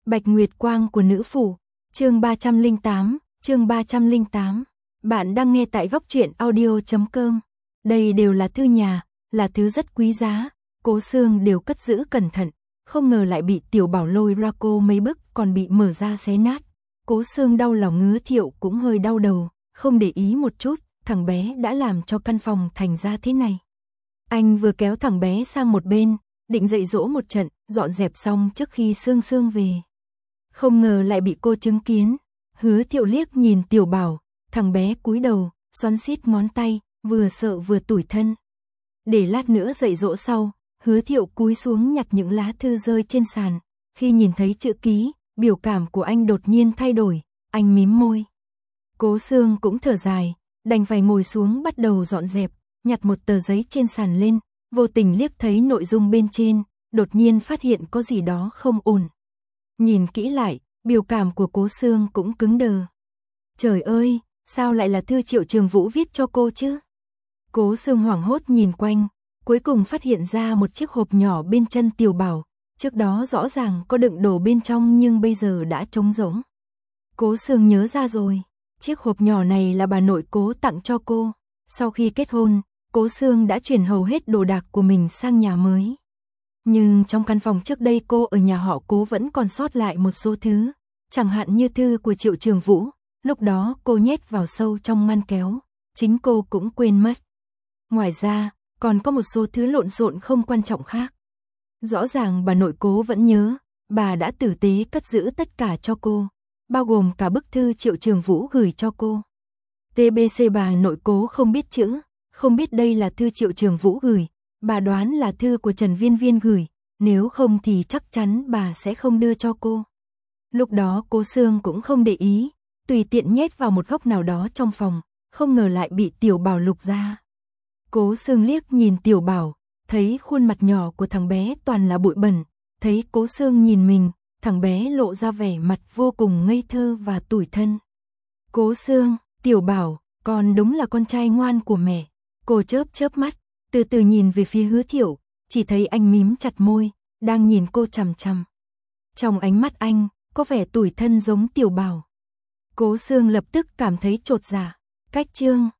Bạch Nguyệt Quang của nữ phủ, chương 308, chương 308. Bạn đang nghe tại góc truyện audio.com. Đây đều là thư nhà, là thứ rất quý giá, Cố Xương đều cất giữ cẩn thận, không ngờ lại bị Tiểu Bảo lôi ra cô mấy bức còn bị mở ra xé nát. Cố Xương đau lòng, Hứa Thiệu cũng hơi đau đầu, không để ý một chút, thằng bé đã làm cho căn phòng thành ra thế này. Anh vừa kéo thằng bé sang một bên, định dạy dỗ một trận, dọn dẹp xong trước khi Xương Xương về. Không ngờ lại bị cô chứng kiến. Hứa Thiệu liếc nhìn Tiểu Bảo, thằng bé cúi đầu, xoắn xít ngón tay, vừa sợ vừa tủi thân. Để lát nữa dạy dỗ sau, Hứa Thiệu cúi xuống nhặt những lá thư rơi trên sàn. Khi nhìn thấy chữ ký, biểu cảm của anh đột nhiên thay đổi, anh mím môi. Cố Xương cũng thở dài, đành phải ngồi xuống bắt đầu dọn dẹp, nhặt một tờ giấy trên sàn lên, vô tình liếc thấy nội dung bên trên, đột nhiên phát hiện có gì đó không ổn. Nhìn kỹ lại, biểu cảm của Cố Xương cũng cứng đờ. Trời ơi, sao lại là thư Triệu Trường Vũ viết cho cô chứ? Cố Xương hoảng hốt nhìn quanh, cuối cùng phát hiện ra một chiếc hộp nhỏ bên chân Tiểu Bảo, trước đó rõ ràng có đựng đồ bên trong nhưng bây giờ đã trống rỗng. Cố Xương nhớ ra rồi, chiếc hộp nhỏ này là bà nội Cố tặng cho cô. Sau khi kết hôn, Cố Xương đã chuyển hầu hết đồ đạc của mình sang nhà mới. Nhưng trong căn phòng trước đây cô ở nhà họ Cố vẫn còn sót lại một số thứ, chẳng hạn như thư của Triệu Trường Vũ, lúc đó cô nhét vào sâu trong ngăn kéo, chính cô cũng quên mất. Ngoài ra, còn có một số thứ lộn xộn không quan trọng khác. Rõ ràng bà nội Cố vẫn nhớ, bà đã tử tế cất giữ tất cả cho cô, bao gồm cả bức thư Triệu Trường Vũ gửi cho cô. TBC bà nội Cố không biết chữ, không biết đây là thư Triệu Trường Vũ gửi, bà đoán là thư của Trần Viên Viên gửi, nếu không thì chắc chắn bà sẽ không đưa cho cô. Lúc đó Cố Xương cũng không để ý, tùy tiện nhét vào một góc nào đó trong phòng, không ngờ lại bị Tiểu Bảo lục ra. Cố Xương liếc nhìn Tiểu Bảo, thấy khuôn mặt nhỏ của thằng bé toàn là bụi bẩn, thấy Cố Xương nhìn mình, thằng bé lộ ra vẻ mặt vô cùng ngây thơ và tủi thân. Cố Xương, Tiểu Bảo, con đúng là con trai ngoan của mẹ. Cô chớp chớp mắt, từ từ nhìn về phía Hứa Thiệu, chỉ thấy anh mím chặt môi, đang nhìn cô chằm chằm. Trong ánh mắt anh, có vẻ tủi thân giống Tiểu Bảo. Cố Xương lập tức cảm thấy chột dạ. Cách chương